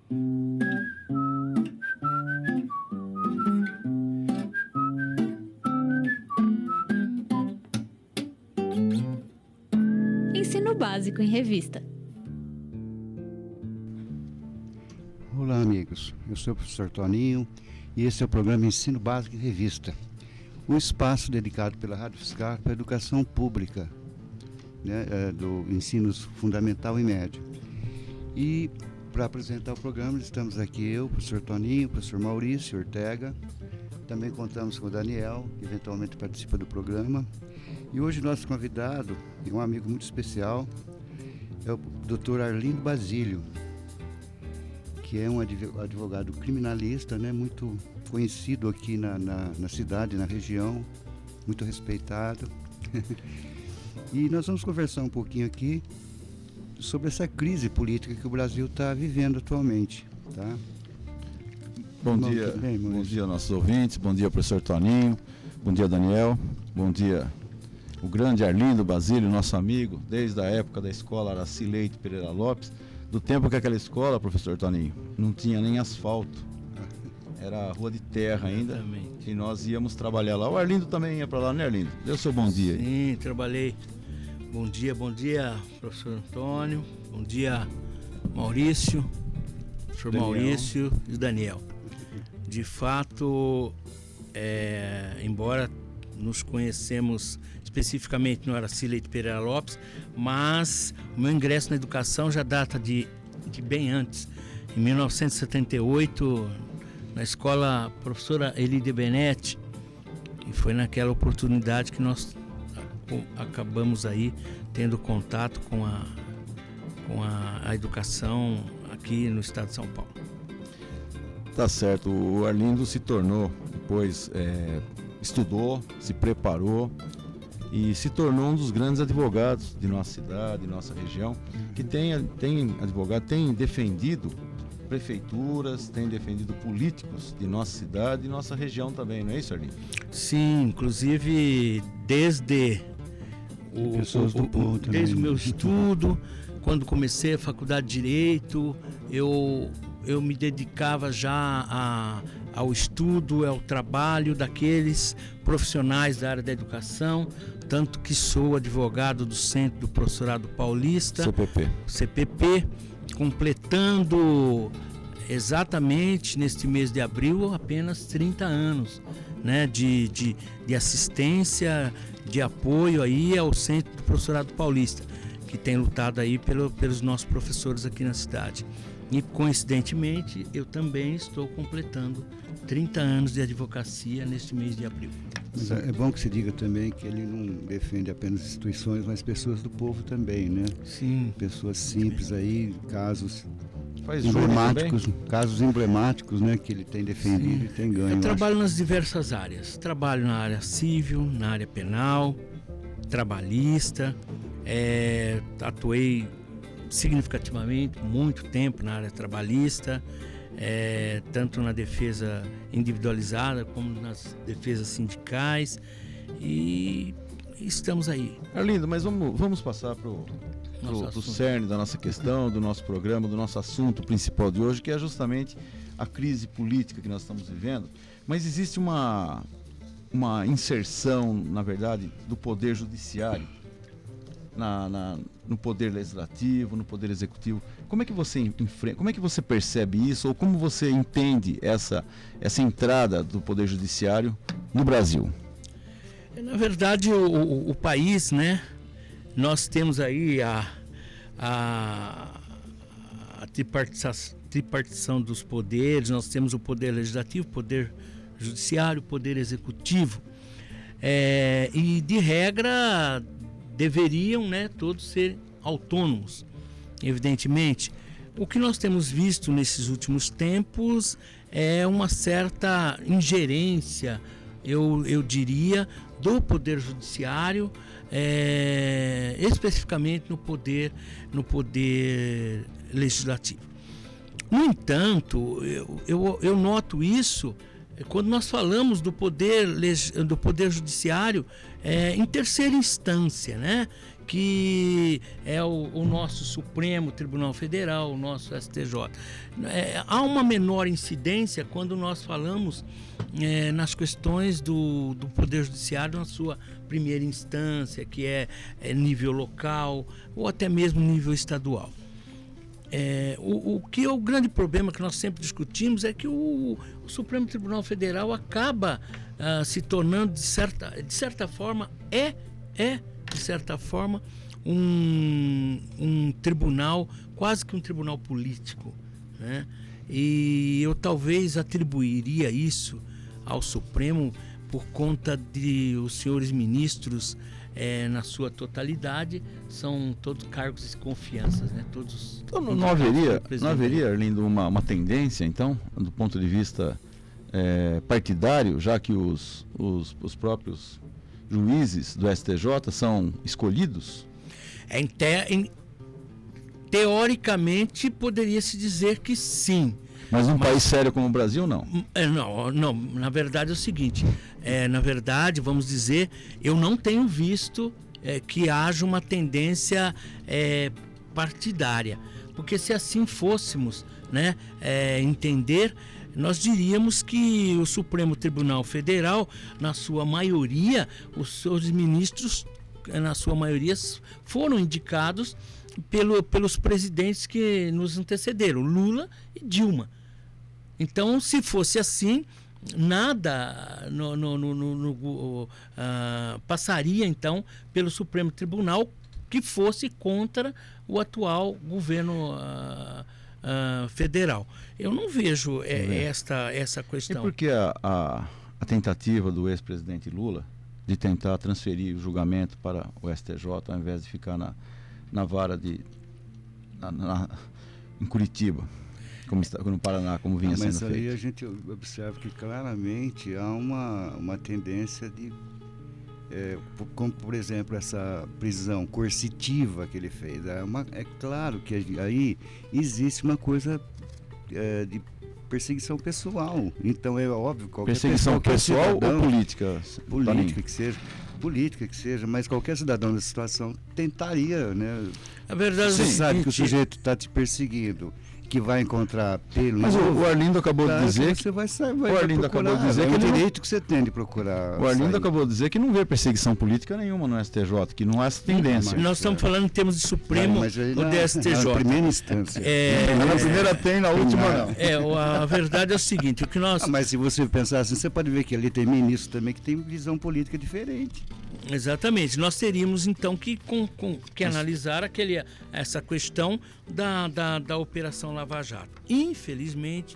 Ensino Básico em Revista. Olá, amigos. Eu sou o professor Toninho e esse é o programa Ensino Básico em Revista, um espaço dedicado pela Rádio Fiscar para a educação pública, né, do ensino fundamental e médio. E para apresentar o programa estamos aqui eu, o professor Toninho, o professor Maurício Ortega. Também contamos com o Daniel, que eventualmente participa do programa. E hoje nosso convidado é um amigo muito especial, é o Dr. Arlindo Basílio, que é um advogado criminalista, né, muito conhecido aqui na cidade, na região, muito respeitado. E nós vamos conversar um pouquinho aqui sobre essa crise política que o Brasil está vivendo atualmente, tá? Bom dia, nossos ouvintes, bom dia, professor Toninho, bom dia, Daniel, bom dia, o grande Arlindo Basílio, nosso amigo, desde a época da escola Araci Leite Pereira Lopes, do tempo que aquela escola, professor Toninho, não tinha nem asfalto, era rua de terra ainda. Exatamente. E nós íamos trabalhar lá. O Arlindo também ia para lá, né, Arlindo? Dê o seu bom dia aí. Sim, trabalhei. Bom dia, professor Antônio, bom dia, Maurício, professor Daniel. Maurício e Daniel. De fato, embora nos conhecemos especificamente no Araci Leite Pereira Lopes, mas o meu ingresso na educação já data de bem antes. Em 1978, na escola professora Elide Benetti, e foi naquela oportunidade que nós acabamos aí tendo contato com a educação aqui no estado de São Paulo. Tá certo, o Arlindo se tornou, depois estudou, se preparou e se tornou um dos grandes advogados de nossa cidade, de nossa região, que tem advogado, tem defendido prefeituras, tem defendido políticos de nossa cidade e nossa região também, não é isso, Arlindo? Sim, inclusive desde o meu estudo, quando comecei a faculdade de Direito, eu me dedicava já ao estudo, ao trabalho daqueles profissionais da área da educação, tanto que sou advogado do Centro do Professorado Paulista, CPP, completando exatamente neste mês de abril apenas 30 anos, né, de assistência, de apoio aí ao Centro do Professorado Paulista, que tem lutado aí pelos nossos professores aqui na cidade. E coincidentemente eu também estou completando 30 anos de advocacia neste mês de abril. Mas é bom que se diga também que ele não defende apenas instituições, mas pessoas do povo também, né? Sim. Pessoas simples aí, casos casos emblemáticos, né, que ele tem defendido. Sim. E tem ganho. Eu trabalho nas diversas áreas. Trabalho na área civil, na área penal, trabalhista. Atuei significativamente, muito tempo na área trabalhista, tanto na defesa individualizada como nas defesas sindicais, e estamos aí. Arlindo, mas vamos passar para o cerne da nossa questão, do nosso programa, do nosso assunto principal de hoje, que é justamente a crise política que nós estamos vivendo. Mas existe uma inserção, na verdade, do poder judiciário no poder legislativo, no poder executivo. Como é que você enfrenta, como é que você percebe isso, ou como você entende essa entrada do poder judiciário no Brasil? Na verdade, o país, né, nós temos aí a tripartição dos poderes. Nós temos o poder legislativo, o poder judiciário, o poder executivo, e de regra deveriam, né, todos ser autônomos. Evidentemente, o que nós temos visto nesses últimos tempos é uma certa ingerência, eu diria, do poder judiciário, especificamente no poder legislativo. No entanto, eu noto isso quando nós falamos do poder judiciário em terceira instância, né? que é o nosso Supremo Tribunal Federal, o nosso STJ. Há uma menor incidência quando nós falamos nas questões do Poder Judiciário na sua primeira instância, que é nível local ou até mesmo nível estadual. O que é o grande problema que nós sempre discutimos é que o Supremo Tribunal Federal acaba se tornando, de certa forma, de certa forma, um tribunal, quase que um tribunal político, né? E eu talvez atribuiria isso ao Supremo por conta de os senhores ministros, na sua totalidade, são todos cargos de confiança, né? Todos. Então, não haveria, Arlindo, uma tendência, então, do ponto de vista partidário, já que os próprios juízes do STJ são escolhidos? Teoricamente, poderia-se dizer que sim. Mas num país sério como o Brasil, não? Não, na verdade é o seguinte, na verdade, vamos dizer, eu não tenho visto que haja uma tendência partidária, porque se assim fôssemos, né, entender, nós diríamos que o Supremo Tribunal Federal, na sua maioria, os seus ministros, na sua maioria, foram indicados pelos presidentes que nos antecederam, Lula e Dilma. Então, se fosse assim, nada passaria, então, pelo Supremo Tribunal que fosse contra o atual governo federal. Eu não vejo essa questão. E por que a tentativa do ex-presidente Lula de tentar transferir o julgamento para o STJ, ao invés de ficar na vara em Curitiba, como no Paraná, como vinha sendo feito? Mas aí a gente observa que claramente há uma tendência de, como por exemplo essa prisão coercitiva que ele fez. É claro que aí existe uma coisa de perseguição pessoal. Então é óbvio que qualquer perseguição pessoal ou política? Política que seja, mas qualquer cidadão nessa situação tentaria, né? A verdade, você sabe que o sujeito está te perseguindo, que vai encontrar pelo. Mas o Arlindo acabou de dizer que você vai o Arlindo acabou de dizer é que o direito que você tem de procurar. O Arlindo acabou de dizer que não vê perseguição política nenhuma no STJ, que não há essa tendência. Nós estamos falando em termos de Supremo ou de STJ. Na primeira instância. Na primeira tem, na última não. A verdade é o seguinte, o que nós. Mas se você pensar assim, você pode ver que ali tem ministro também que tem visão política diferente. Exatamente. Nós teríamos então que analisar essa questão da Operação Lava Jato. Infelizmente,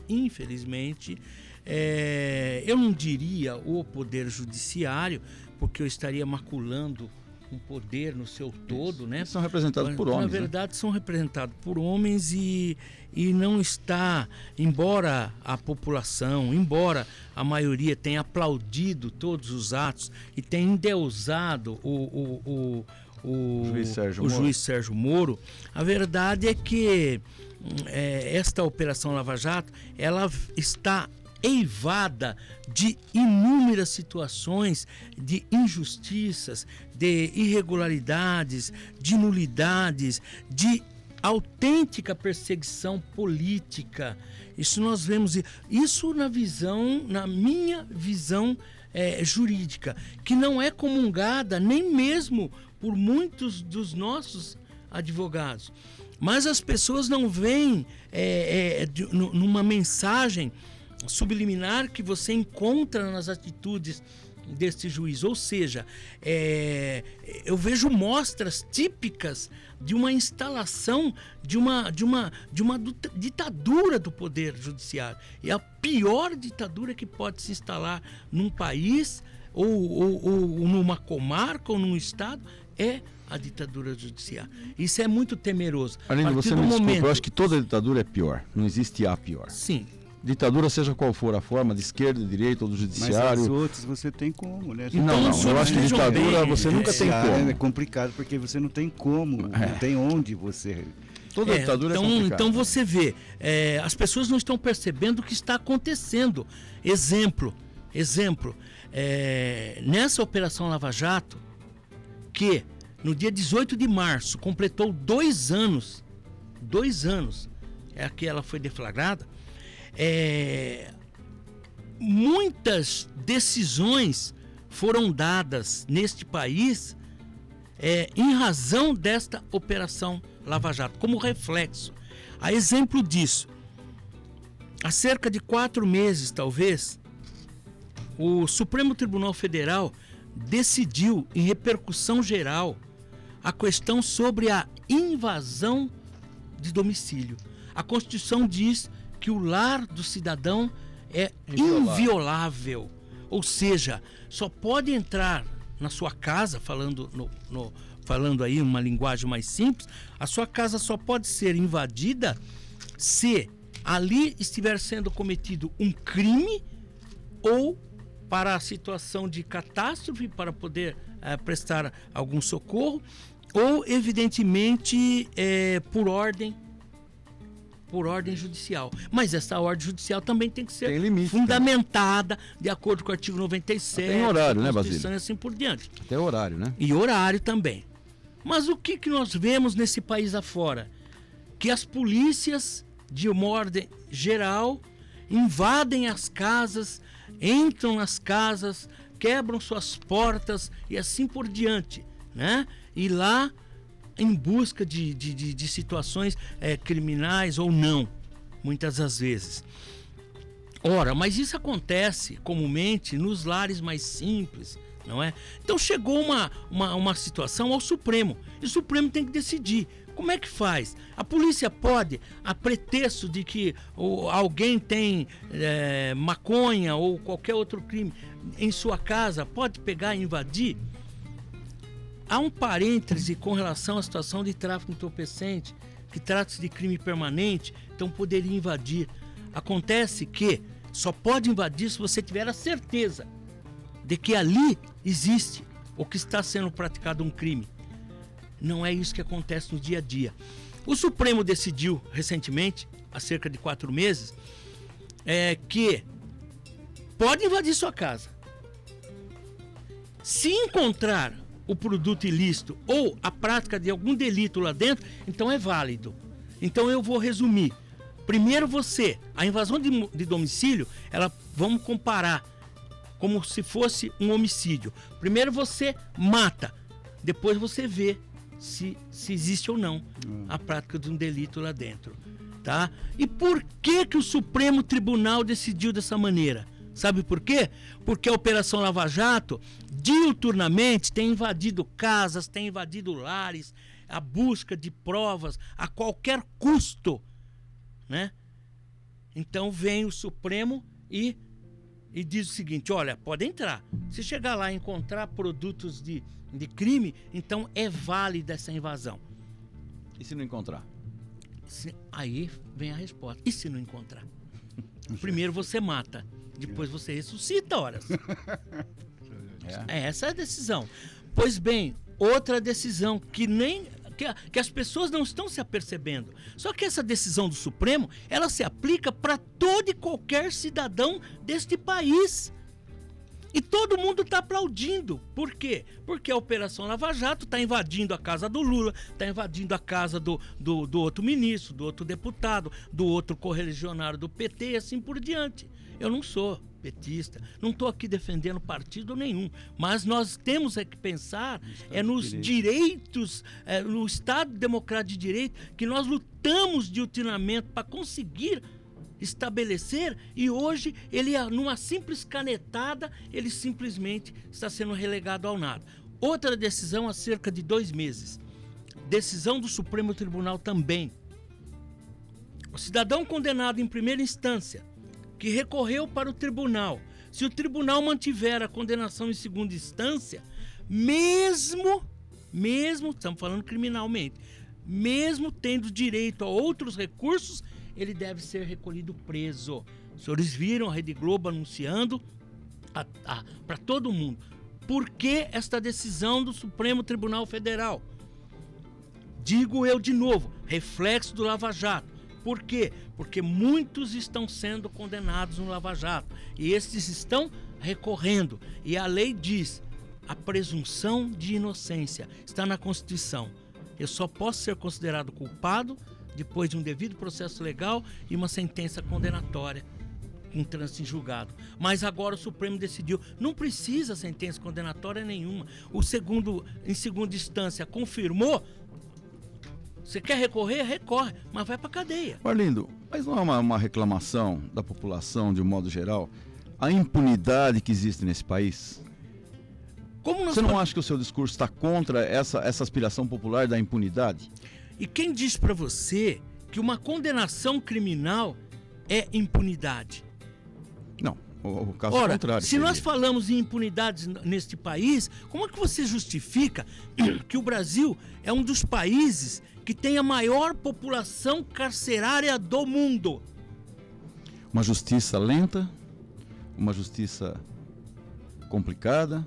eu não diria o Poder Judiciário, porque eu estaria maculando um poder no seu todo, né? São representados por homens. Na verdade, são representados por homens e não está, embora a população, embora a maioria tenha aplaudido todos os atos e tenha endeusado o juiz Sérgio Moro, a verdade é que esta Operação Lava Jato, ela está eivada de inúmeras situações de injustiças, de irregularidades, de nulidades, de autêntica perseguição política. Isso nós vemos, isso na minha visão jurídica, que não é comungada nem mesmo por muitos dos nossos advogados. Mas as pessoas não veem numa mensagem subliminar que você encontra nas atitudes deste juiz. Ou seja, eu vejo mostras típicas de uma instalação de uma ditadura do Poder Judiciário. É a pior ditadura que pode se instalar num país ou numa comarca ou num estado, é a ditadura judiciária. Isso é muito temeroso. Além você me desculpa, eu acho que toda ditadura é pior. Não existe a pior. Sim. Ditadura, seja qual for a forma, de esquerda, de direita ou do judiciário. Mas as outras você tem como, né? Não, eu acho que ditadura você nunca tem como. É complicado porque você não tem como, não tem onde você... Toda ditadura é complicada. Então você vê, as pessoas não estão percebendo o que está acontecendo. Exemplo, nessa Operação Lava Jato, que no dia 18 de março, completou 2 anos. 2 anos é que ela foi deflagrada. Muitas decisões foram dadas neste país em razão desta Operação Lava Jato, como reflexo. A exemplo disso, há cerca de 4 meses, talvez, o Supremo Tribunal Federal decidiu, em repercussão geral, a questão sobre a invasão de domicílio. A Constituição diz que o lar do cidadão é inviolável, ou seja, só pode entrar na sua casa, falando aí uma linguagem mais simples, a sua casa só pode ser invadida se ali estiver sendo cometido um crime ou para a situação de catástrofe, para poder prestar algum socorro, ou evidentemente por ordem judicial. Mas essa ordem judicial também tem que ser fundamentada, de acordo com o artigo 97. Tem horário, né, Basílio? E assim por diante. Tem horário, né? E horário também. Mas o que nós vemos nesse país afora? Que as polícias, de uma ordem geral, invadem as casas, entram nas casas, quebram suas portas e assim por diante, né? E lá em busca de situações criminais ou não, muitas das vezes. Ora, mas isso acontece comumente nos lares mais simples, não é? Então chegou uma situação ao Supremo, e o Supremo tem que decidir. Como é que faz? A polícia pode, a pretexto de que alguém tem maconha ou qualquer outro crime em sua casa, pode pegar e invadir? Há um parêntese com relação à situação de tráfico entorpecente, que trata-se de crime permanente, então poderia invadir. Acontece que só pode invadir se você tiver a certeza de que ali existe ou que está sendo praticado um crime. Não é isso que acontece no dia a dia. O Supremo decidiu recentemente, há cerca de 4 meses, que pode invadir sua casa. Se encontrar o produto ilícito ou a prática de algum delito lá dentro, então é válido. Então eu vou resumir. Primeiro a invasão de domicílio, vamos comparar como se fosse um homicídio. Primeiro você mata, depois você vê se existe ou não a prática de um delito lá dentro, tá? E por que o Supremo Tribunal decidiu dessa maneira? Sabe por quê? Porque a Operação Lava Jato, diuturnamente, tem invadido casas, tem invadido lares, a busca de provas a qualquer custo, né? Então vem o Supremo e diz o seguinte: olha, pode entrar. Se chegar lá e encontrar produtos de crime, então é válida essa invasão. E se não encontrar? Aí vem a resposta. E se não encontrar? Primeiro você mata, depois você ressuscita, horas. Essa é a decisão. Pois bem, outra decisão que as pessoas não estão se apercebendo. Só que essa decisão do Supremo, ela se aplica para todo e qualquer cidadão deste país. E todo mundo está aplaudindo. Por quê? Porque a Operação Lava Jato está invadindo a casa do Lula, está invadindo a casa do outro ministro, do outro deputado, do outro correligionário do PT e assim por diante. Eu não sou petista, não estou aqui defendendo partido nenhum, mas nós temos que pensar nos direitos, no Estado Democrático de Direito, que nós lutamos diuturnamente para conseguir estabelecer, e hoje ele, numa simples canetada, ele simplesmente está sendo relegado ao nada. Outra decisão há cerca de 2 meses, decisão do Supremo Tribunal também. O cidadão condenado em primeira instância, que recorreu para o tribunal, se o tribunal mantiver a condenação em segunda instância, mesmo, estamos falando criminalmente, mesmo tendo direito a outros recursos, ele deve ser recolhido preso. Os senhores viram a Rede Globo anunciando para todo mundo. Por que esta decisão do Supremo Tribunal Federal? Digo eu de novo, reflexo do Lava Jato. Por quê? Porque muitos estão sendo condenados no Lava Jato e esses estão recorrendo. E a lei diz, a presunção de inocência. Está na Constituição. Eu só posso ser considerado culpado depois de um devido processo legal e uma sentença condenatória em trânsito em julgado. Mas agora o Supremo decidiu, não precisa sentença condenatória nenhuma. Em segunda instância, confirmou. Você quer recorrer? Recorre, mas vai para cadeia. Arlindo, mas não é uma reclamação da população, de um modo geral, a impunidade que existe nesse país? Você não acha que o seu discurso está contra essa aspiração popular da impunidade? E quem diz para você que uma condenação criminal é impunidade? Não, o caso é o contrário. Se nós falamos em impunidade neste país, como é que você justifica que o Brasil é um dos países que tem a maior população carcerária do mundo? Uma justiça lenta, uma justiça complicada.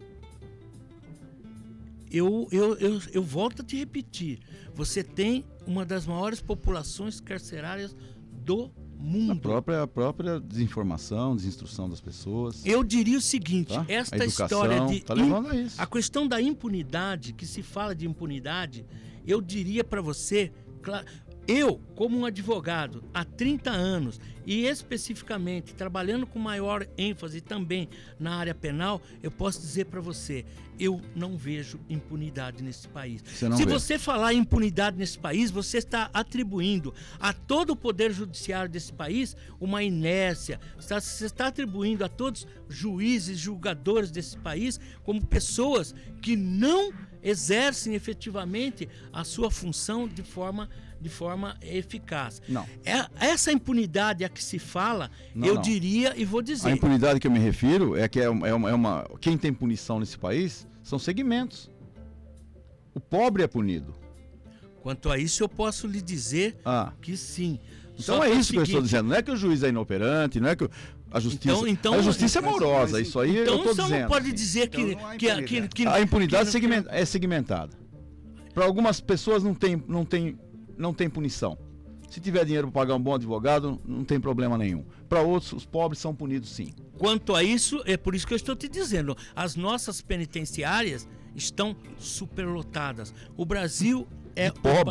Eu volto a te repetir. Você tem uma das maiores populações carcerárias do mundo. A própria desinformação, desinstrução das pessoas. Eu diria o seguinte, tá? Esta história de... tá levando a isso. A questão da impunidade, que se fala de impunidade, eu diria para você... Eu, como um advogado, há 30 anos, e especificamente trabalhando com maior ênfase também na área penal, eu posso dizer para você, eu não vejo impunidade nesse país. Se você falar em impunidade nesse país, você está atribuindo a todo o poder judiciário desse país uma inércia. Você está atribuindo a todos os juízes, julgadores desse país como pessoas que não exercem efetivamente a sua função de forma eficaz. Não. Essa impunidade a que se fala, diria e vou dizer. A impunidade que eu me refiro é que quem tem punição nesse país são segmentos. O pobre é punido. Quanto a isso, eu posso lhe dizer que sim. Então é isso que eu estou dizendo. Não é que o juiz é inoperante, não é que a justiça... a justiça é morosa, isso aí eu estou dizendo. Então não pode dizer que a impunidade é segmentada. Para algumas pessoas não tem punição. Se tiver dinheiro para pagar um bom advogado, não tem problema nenhum. Para outros, os pobres são punidos sim. Quanto a isso, é por isso que eu estou te dizendo. As nossas penitenciárias estão superlotadas. O Brasil é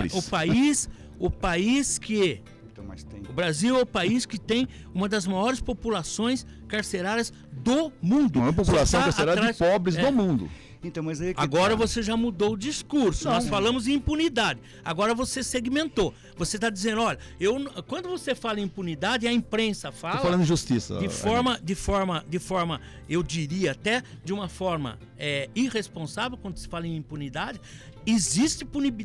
o país que... O Brasil é o país que tem uma das maiores populações carcerárias do mundo. Uma população carcerária de pobres do mundo. Então, mas aí agora você já mudou o discurso. Nós falamos em impunidade. Agora você segmentou. Você está dizendo, olha, quando você fala em impunidade, a imprensa fala... Estou falando de justiça. De forma, eu diria até de uma forma irresponsável, quando se fala em impunidade. Existe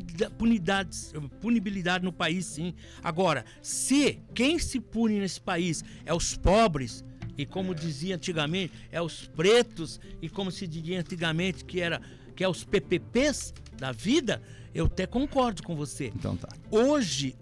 punibilidade no país, sim. Agora, se quem se pune nesse país é os pobres... E como dizia antigamente, é os pretos, e como se dizia antigamente que é os PPPs da vida, eu até concordo com você. Então tá. Hoje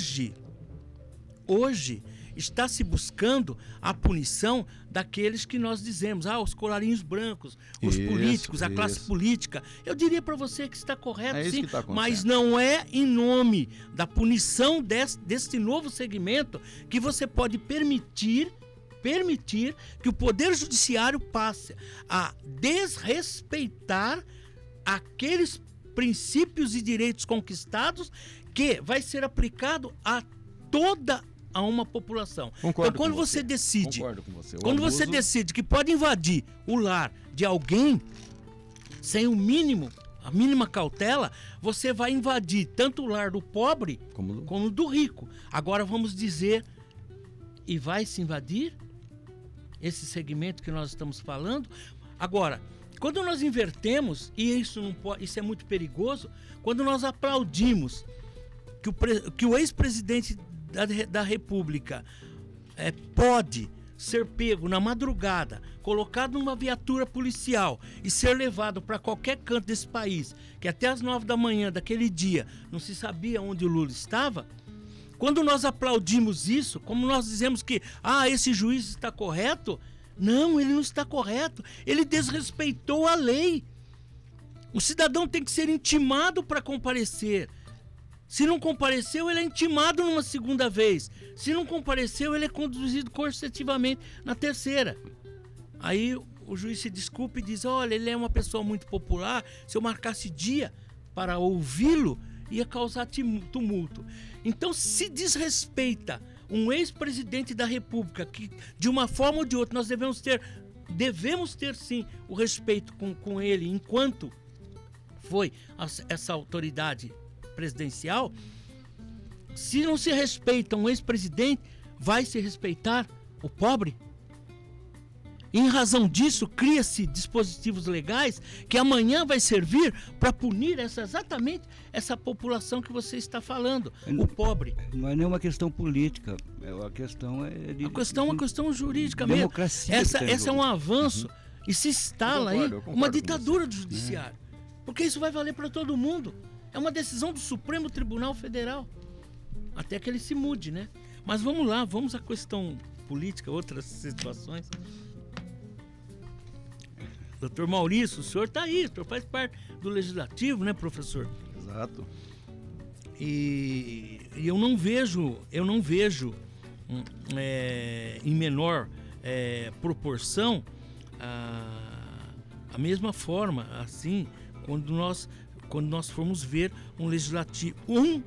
está se buscando a punição daqueles que nós dizemos, os colarinhos brancos, os políticos, a classe política. Eu diria para você que está correto, sim, mas não é em nome da punição deste novo segmento que você pode permitir que o Poder Judiciário passe a desrespeitar aqueles princípios e direitos conquistados que vai ser aplicado a toda uma população. Concordo então, quando com você decide, Concordo com você. Quando você decide que pode invadir o lar de alguém sem a mínima cautela, você vai invadir tanto o lar do pobre como do rico. Agora vamos dizer, e vai se invadir esse segmento que nós estamos falando? Agora, quando nós invertemos, e isso é muito perigoso, quando nós aplaudimos que o ex-presidente da República pode ser pego na madrugada, colocado numa viatura policial e ser levado para qualquer canto desse país, que até as 9 da manhã daquele dia não se sabia onde o Lula estava, quando nós aplaudimos isso, como nós dizemos que esse juiz está correto, não, ele não está correto, ele desrespeitou a lei. O cidadão tem que ser intimado para comparecer. Se não compareceu, ele é intimado numa segunda vez. Se não compareceu, ele é conduzido coercitivamente na terceira. Aí o juiz se desculpa e diz, olha, ele é uma pessoa muito popular, se eu marcasse dia para ouvi-lo, ia causar tumulto. Então, se desrespeita um ex-presidente da República, que de uma forma ou de outra nós devemos ter sim o respeito com ele, enquanto foi essa autoridade presidencial. Se não se respeita um ex-presidente, vai se respeitar o pobre? Em razão disso, cria-se dispositivos legais que amanhã vai servir para punir exatamente essa população que você está falando, o pobre. Não é nenhuma questão política, a questão é uma questão jurídica mesmo. Democracia. Essa é um avanço e se instala aí uma ditadura do judiciário. Porque isso vai valer para todo mundo. É uma decisão do Supremo Tribunal Federal. Até que ele se mude, né? Mas vamos lá, vamos à questão política, outras situações. Doutor Maurício, o senhor está aí, o senhor faz parte do Legislativo, né, professor? Exato. E eu não vejo em menor proporção a mesma forma, assim, quando nós formos ver um legislativo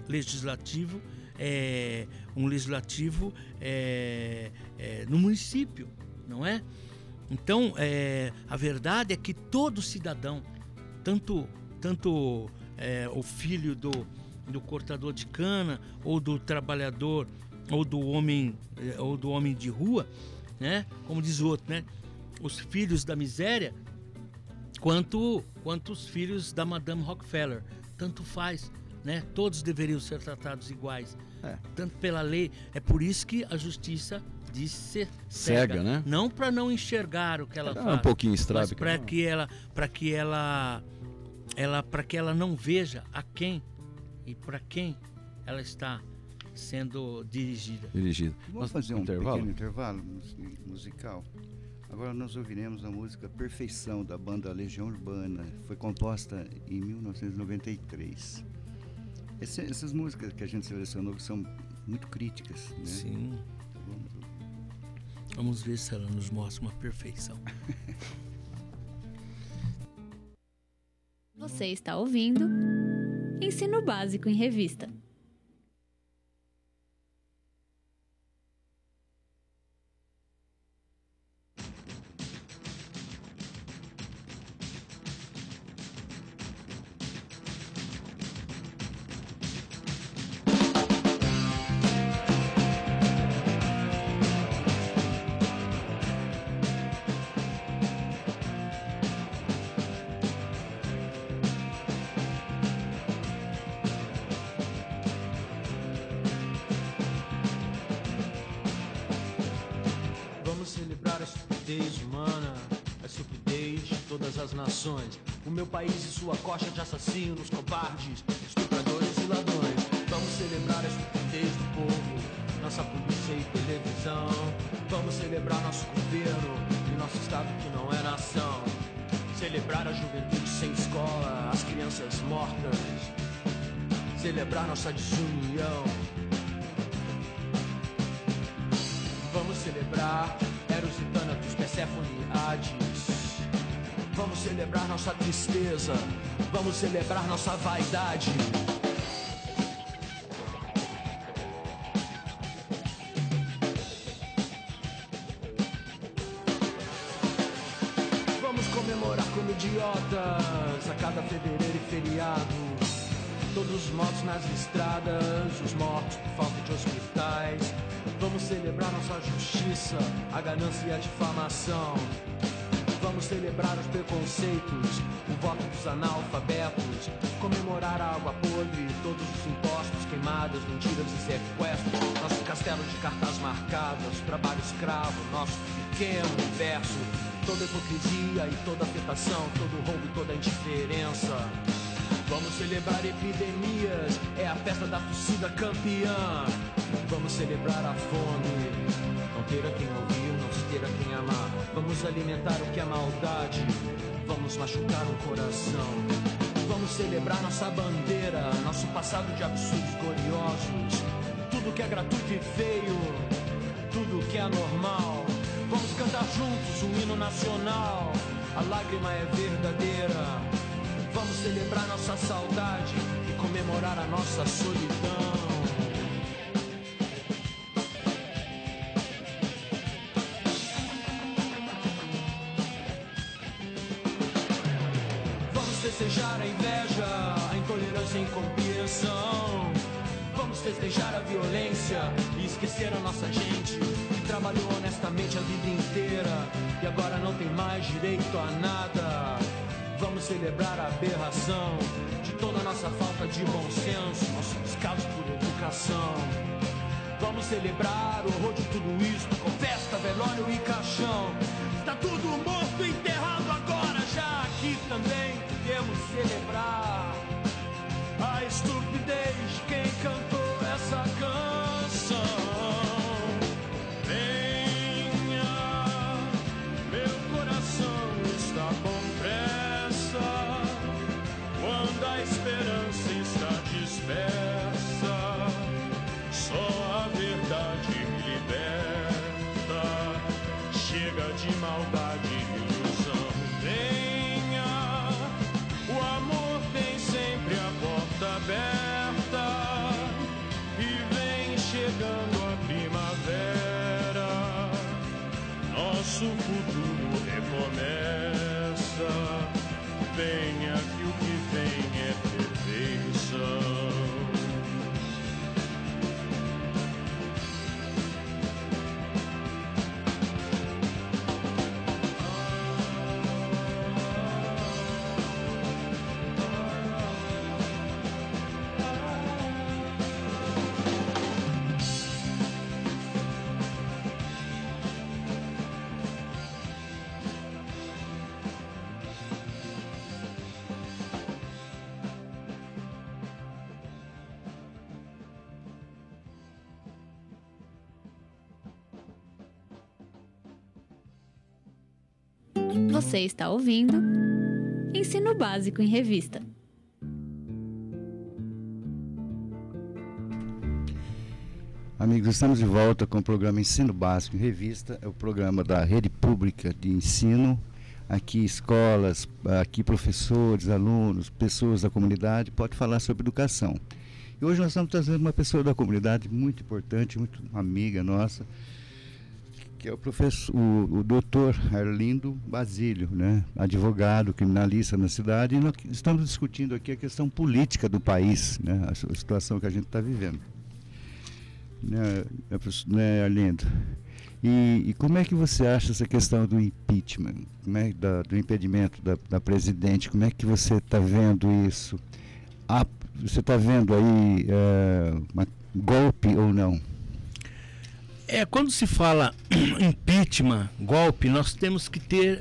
no município, não é? Então, a verdade é que todo cidadão, tanto o filho do cortador de cana, ou do trabalhador, ou do homem de rua, né? Como diz o outro, né? Os filhos da miséria, quanto os filhos da Madame Rockefeller, tanto faz, né? Todos deveriam ser tratados iguais, tanto pela lei. É por isso que a justiça diz ser cega, né? Não para não enxergar o que ela faz, um pouquinho estrábica, para que ela não veja a quem e para quem ela está sendo dirigida. Vamos fazer um pequeno intervalo musical. Agora nós ouviremos a música Perfeição, da banda Legião Urbana. Foi composta em 1993. Essas músicas que a gente selecionou são muito críticas, né? Sim. Vamos ver se ela nos mostra uma perfeição. Você está ouvindo Ensino Básico em Revista. As nações, o meu país e sua coxa de assassinos, cobardes, estupradores e ladrões. Vamos celebrar a estupidez do povo, nossa polícia e televisão. Vamos celebrar nosso governo e nosso estado que não é nação. Celebrar a juventude sem escola, as crianças mortas. Celebrar nossa desunião. Vamos celebrar Eros e Thanatos, Perséfone e Hades. Vamos celebrar nossa tristeza, vamos celebrar nossa vaidade. Vamos comemorar como idiotas a cada fevereiro e feriado. Todos os mortos nas estradas, os mortos por falta de hospitais. Vamos celebrar nossa justiça, a ganância e a difamação. Vamos celebrar os preconceitos, o voto dos analfabetos. Comemorar a água podre, todos os impostos, queimadas, mentiras e sequestros. Nosso castelo de cartas marcadas, trabalho escravo, nosso pequeno universo. Toda hipocrisia e toda afetação, todo roubo e toda indiferença. Vamos celebrar epidemias, é a festa da torcida campeã. Vamos celebrar a fome, não ter a quem ouvir, não se ter a quem amar. Vamos alimentar o que é maldade, vamos machucar um coração. Vamos celebrar nossa bandeira, nosso passado de absurdos gloriosos. Tudo que é gratuito e feio, tudo que é anormal. Vamos cantar cantar juntos um hino nacional. A lágrima é verdadeira. Vamos celebrar nossa saudade e comemorar a nossa solidão. Vamos festejar a inveja, a intolerância e a incompreensão. Vamos festejar a violência e esquecer a nossa gente que trabalhou honestamente a vida inteira e agora não tem mais direito a nada. Vamos celebrar a aberração de toda a nossa falta de bom senso, nosso descaso por educação. Vamos celebrar o horror de tudo isso, com festa, velório e caixão. Está tudo morto e enterrado agora, já aqui também podemos celebrar a estupidez de quem cantou essa canção. Venha, meu coração está com pressa, quando a esperança está dispersa, só a verdade me liberta. Chega de maldade e ilusão. Venha, o amor tem sempre a porta aberta e vem chegando a primavera. Nosso futuro recomeça. Venha que o que vem é perfeição. Você está ouvindo Ensino Básico em Revista. Amigos, estamos de volta com o programa Ensino Básico em Revista. É o programa da Rede Pública de Ensino. Aqui escolas, aqui professores, alunos, pessoas da comunidade podem falar sobre educação. E hoje nós estamos trazendo uma pessoa da comunidade muito importante, muito amiga nossa, que é o doutor Arlindo Basílio, né? Advogado, criminalista na cidade, e nós estamos discutindo aqui a questão política do país, né? A situação que a gente está vivendo. Né, Arlindo? E como é que você acha essa questão do impeachment, do impedimento da presidente? Como é que você está vendo isso? Você está vendo aí golpe ou não? Quando se fala impeachment, golpe, nós temos que ter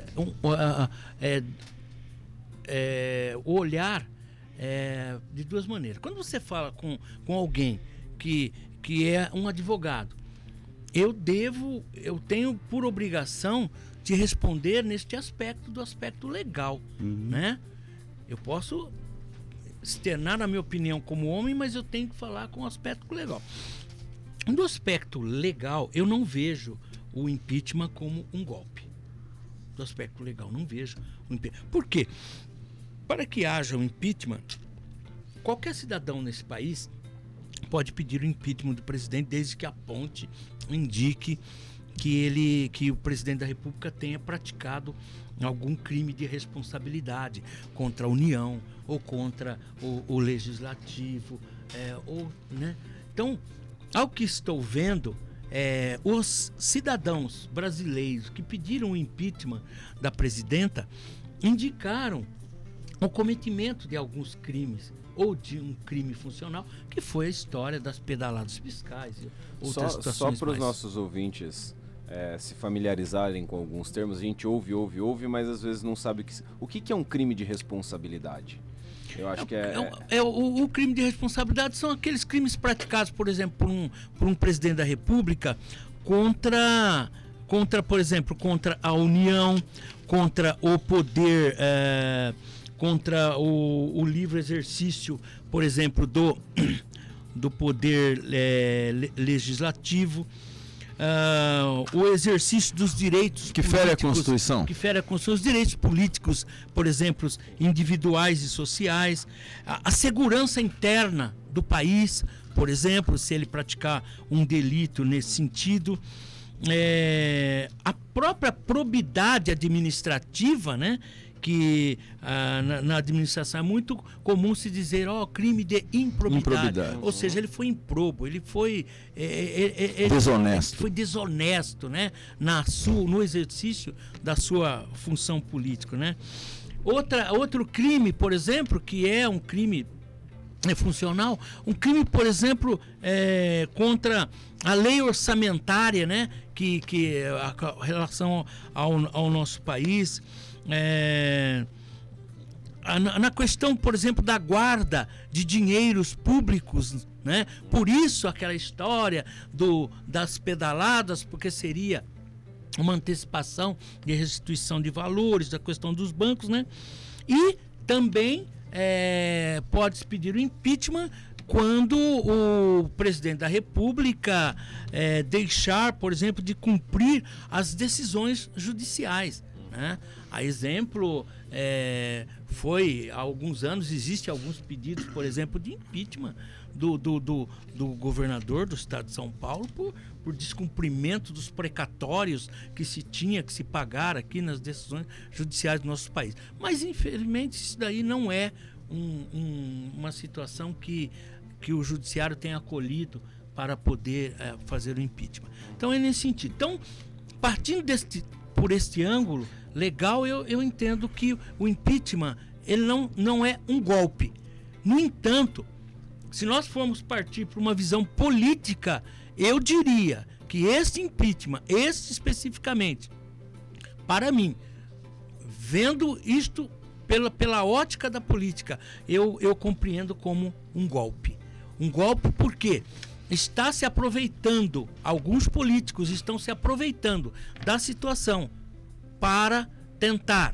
o olhar de duas maneiras. Quando você fala com alguém que é um advogado, eu tenho por obrigação de responder neste aspecto, do aspecto legal, né? Eu posso externar a minha opinião como homem, mas eu tenho que falar com o aspecto legal. Do aspecto legal, eu não vejo o impeachment como um golpe. Do aspecto legal, não vejo o impeachment. Por quê? Para que haja um impeachment, qualquer cidadão nesse país pode pedir o impeachment do presidente, desde que aponte, indique que o presidente da República tenha praticado algum crime de responsabilidade contra a União ou contra o Legislativo, né? Então, ao que estou vendo, os cidadãos brasileiros que pediram o impeachment da presidenta indicaram o cometimento de alguns crimes ou de um crime funcional, que foi a história das pedaladas fiscais e outras situações. Só para os nossos ouvintes se familiarizarem com alguns termos, a gente ouve, mas às vezes não sabe o que é um crime de responsabilidade. Eu acho que o crime de responsabilidade são aqueles crimes praticados, por exemplo, por um presidente da República contra, por exemplo, contra a União, contra o poder, contra o livre exercício, por exemplo, do poder legislativo. o exercício dos direitos que fere a Constituição. Que fere a Constituição, os direitos políticos, por exemplo, individuais e sociais, a segurança interna do país, por exemplo, se ele praticar um delito nesse sentido, a própria probidade administrativa, né? Que na administração é muito comum se dizer crime de improbidade. Ou seja, ele foi improbo, ele foi desonesto. Foi desonesto, né? No exercício da sua função política, né? Outro crime, por exemplo, que é um crime funcional, um crime, por exemplo, contra a lei orçamentária, né? Que a relação ao nosso país. Na questão, por exemplo, da guarda de dinheiros públicos, né? Por isso aquela história das pedaladas, porque seria uma antecipação de restituição de valores, da questão dos bancos, né? E também pode-se pedir o impeachment quando o presidente da República deixar, por exemplo, de cumprir as decisões judiciais. Né? A exemplo, foi há alguns anos, existem alguns pedidos, por exemplo, de impeachment do governador do estado de São Paulo por descumprimento dos precatórios que se tinha que se pagar aqui nas decisões judiciais do nosso país. Mas, infelizmente, isso daí não é uma situação que o judiciário tenha acolhido para poder fazer o impeachment. Então, é nesse sentido. Então, partindo por este ângulo legal, eu entendo que o impeachment ele não é um golpe. No entanto, se nós formos partir para uma visão política, eu diria que este impeachment, este especificamente, para mim, vendo isto pela ótica da política, eu compreendo como um golpe. Um golpe porque está se aproveitando, alguns políticos estão se aproveitando da situação para tentar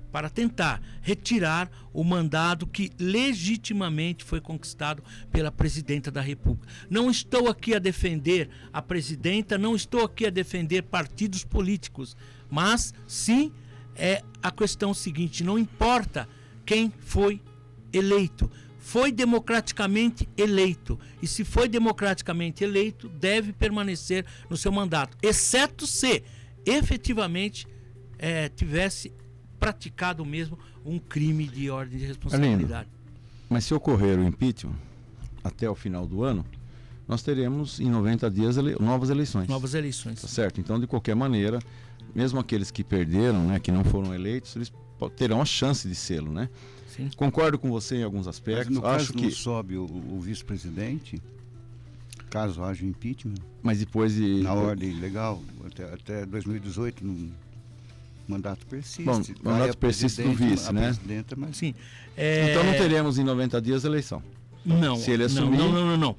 retirar o mandado que legitimamente foi conquistado pela presidenta da República. Não estou aqui a defender a presidenta, não estou aqui a defender partidos políticos, mas sim a questão seguinte: não importa quem foi eleito, foi democraticamente eleito, e se foi democraticamente eleito, deve permanecer no seu mandato, exceto se efetivamente tivesse praticado mesmo um crime de ordem de responsabilidade. Mas se ocorrer o impeachment até o final do ano, nós teremos em 90 dias novas eleições. Novas eleições. Tá certo? Então, de qualquer maneira, mesmo aqueles que perderam, né, que não foram eleitos, eles terão a chance de sê-lo, né? Sim. Concordo com você em alguns aspectos. Mas no Acho caso que não sobe o vice-presidente, caso haja impeachment, mas depois de na ordem legal, até 2018 no mandato persiste. Bom, o mandato persiste do vice, né? Mas... Sim. Então não teremos em 90 dias eleição. Não. Se ele assumir... Não.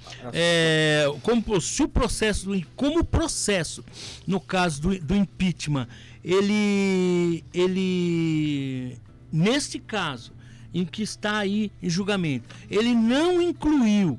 Se o processo, como o processo, no caso do impeachment, ele neste caso, em que está aí em julgamento, ele não incluiu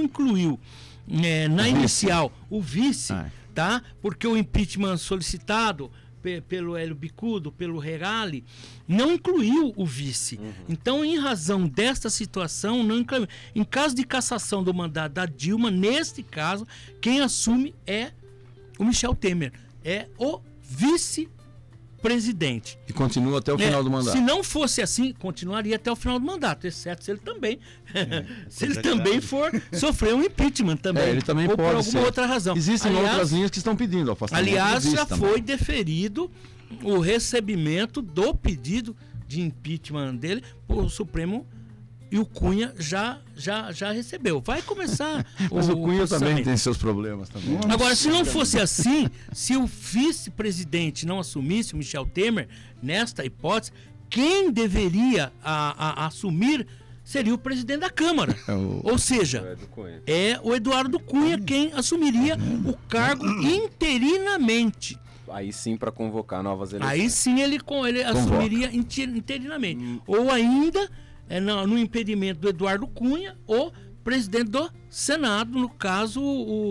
na inicial o vice, tá? Porque o impeachment solicitado pelo Hélio Bicudo, pelo Regali, não incluiu o vice. Então, em razão desta situação, não incluiu. Em caso de cassação do mandato da Dilma, neste caso, quem assume é o Michel Temer, é o vice-presidente. E continua até o final do mandato. Se não fosse assim, continuaria até o final do mandato, exceto se ele também se ele também for sofrer um impeachment também. Ele também ou pode por alguma outra razão. Existem outras linhas que estão pedindo afastamento. Aliás, já foi deferido o recebimento do pedido de impeachment dele por Supremo, e o Cunha já recebeu. Vai começar Mas o Cunha também tem seus problemas também. Agora, se não fosse assim, se o vice-presidente não assumisse, o Michel Temer, nesta hipótese, quem deveria assumir seria o presidente da Câmara. Ou seja, é o Eduardo Cunha quem assumiria o cargo interinamente. Aí sim, para convocar novas eleições. Aí sim ele assumiria interinamente. Ou ainda, no impedimento do Eduardo Cunha, o presidente do Senado, no caso, o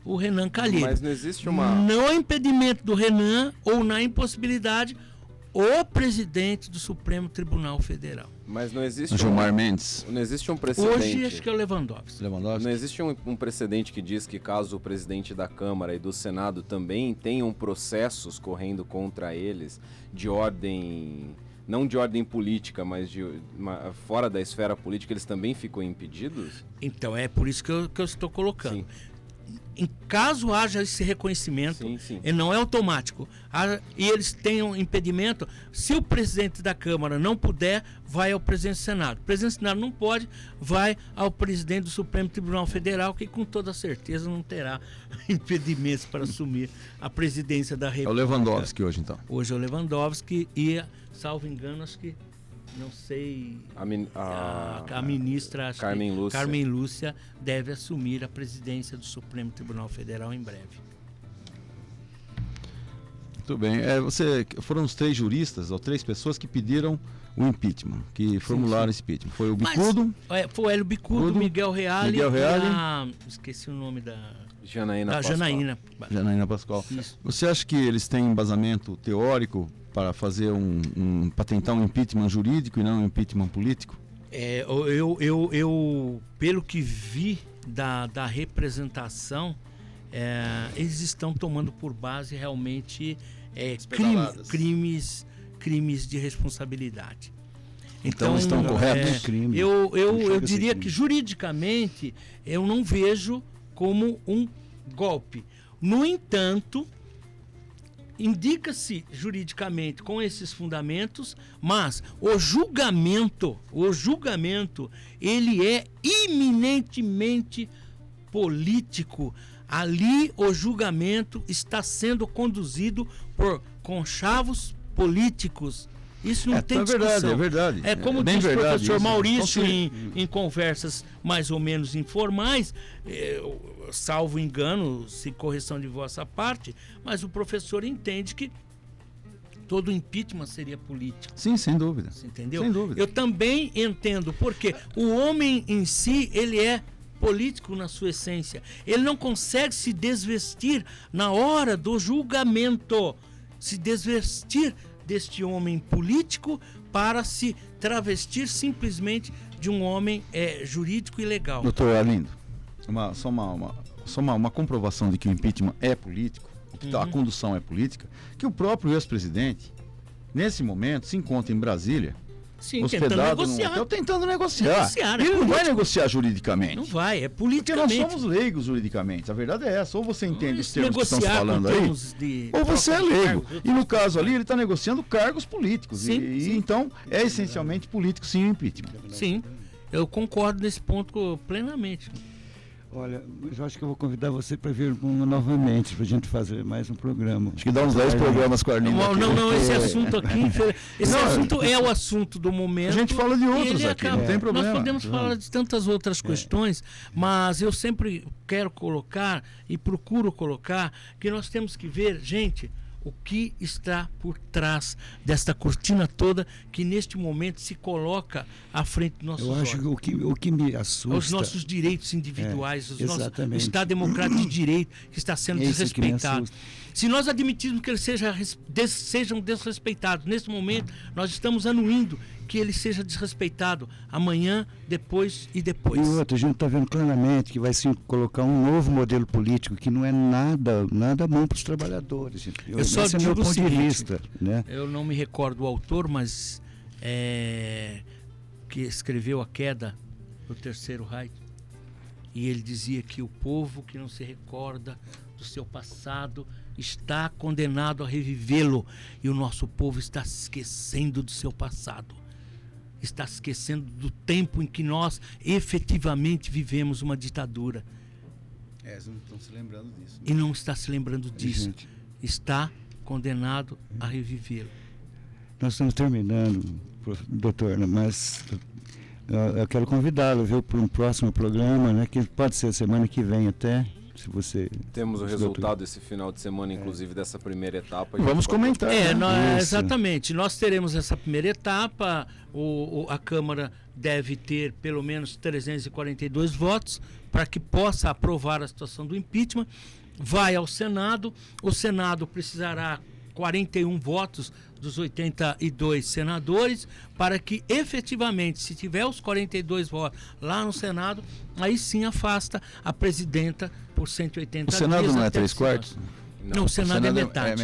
o Renan Calheiros. Mas não existe uma... No impedimento do Renan ou na impossibilidade, o presidente do Supremo Tribunal Federal. Mas não existe Gilmar Mendes. Não existe um precedente. Hoje acho que é o Lewandowski. Não existe um precedente que diz que caso o presidente da Câmara e do Senado também tenham processos correndo contra eles de ordem... Não de ordem política, mas fora da esfera política, eles também ficam impedidos? Então, é por isso que eu estou colocando. Sim. Em caso haja esse reconhecimento, sim. Ele não é automático, e eles tenham impedimento, se o presidente da Câmara não puder, vai ao presidente do Senado. O presidente do Senado não pode, vai ao presidente do Supremo Tribunal Federal, que com toda certeza não terá impedimentos para assumir a presidência da República. É o Lewandowski hoje, então. Hoje é o Lewandowski e, salvo engano, acho que não sei, a ministra Carmen Lúcia deve assumir a presidência do Supremo Tribunal Federal em breve. Muito bem. Foram os 3 juristas, ou 3 pessoas que pediram o impeachment, que formularam esse impeachment. Foi o Bicudo. Foi o Hélio Bicudo, Miguel Reale. Esqueci o nome da... Janaína Pascoal. Isso. Você acha que eles têm embasamento teórico para fazer para tentar um impeachment jurídico e não um impeachment político? Eu pelo que vi da representação, eles estão tomando por base realmente crimes de responsabilidade. Então estão corretos? Eu diria que juridicamente eu não vejo como um golpe. No entanto, indica-se juridicamente com esses fundamentos, mas o julgamento, ele é eminentemente político. Ali o julgamento está sendo conduzido por conchavos políticos. Isso não tem discussão. É verdade. É como disse o professor Maurício em conversas mais ou menos informais, salvo engano, se correção de vossa parte, mas o professor entende que todo impeachment seria político. Sim, sem dúvida. Você entendeu? Sem dúvida. Eu também entendo, porque o homem em si, ele é político na sua essência. Ele não consegue se desvestir na hora do julgamento, se desvestir deste homem político para se travestir simplesmente de um homem jurídico e legal. Doutor Arlindo, só uma comprovação de que o impeachment é político, que a condução é política, que o próprio ex-presidente, nesse momento, se encontra em Brasília, hospedado num hotel, tentando negociar. Ele não vai negociar juridicamente. Não vai, é politicamente. Porque nós somos leigos juridicamente. A verdade é essa. Ou você entende os termos que estamos falando aí, ou você é leigo. E no caso ali, ele está negociando cargos políticos. Sim. Então, é essencialmente político, sim, o impeachment. Sim, eu concordo nesse ponto plenamente. Olha, eu acho que eu vou convidar você para vir novamente, para a gente fazer mais um programa. Acho que dá uns 10 programas com a Arlindo. Não, esse assunto aqui, assunto é o assunto do momento. A gente fala de outros aqui, não tem problema. Nós podemos falar de tantas outras questões, mas eu sempre quero colocar e procuro colocar que nós temos que ver, gente, o que está por trás desta cortina toda que neste momento se coloca à frente dos nossos olhos. Eu acho que o que me assusta... Os nossos direitos individuais, o Estado Democrático de Direito que está sendo desrespeitado. Se nós admitirmos que eles sejam desrespeitados, nesse momento nós estamos anuindo que ele seja desrespeitado amanhã, depois e depois. E outra, a gente está vendo claramente que vai se colocar um novo modelo político que não é nada bom para os trabalhadores. Eu só digo o ponto de vista, né? Eu não me recordo o autor, mas que escreveu A Queda do Terceiro Reich, e ele dizia que o povo que não se recorda do seu passado está condenado a revivê-lo, e o nosso povo está esquecendo do seu passado. Está esquecendo do tempo em que nós efetivamente vivemos uma ditadura. Eles não estão se lembrando disso. E não está se lembrando disso. Gente. Está condenado a revivê-lo. Nós estamos terminando, doutor, mas eu quero convidá-lo, viu, para um próximo programa, né, que pode ser semana que vem até. Se você... Temos o resultado esse final de semana, inclusive, dessa primeira etapa. Vamos comentar. Exatamente. Nós teremos essa primeira etapa. A Câmara deve ter pelo menos 342 votos para que possa aprovar a situação do impeachment. Vai ao Senado. O Senado precisará 41 votos dos 82 senadores para que efetivamente, se tiver os 42 votos lá no Senado, aí sim afasta a presidenta por 180 dias. O Senado não é 3/4? Não, o Senado é metade.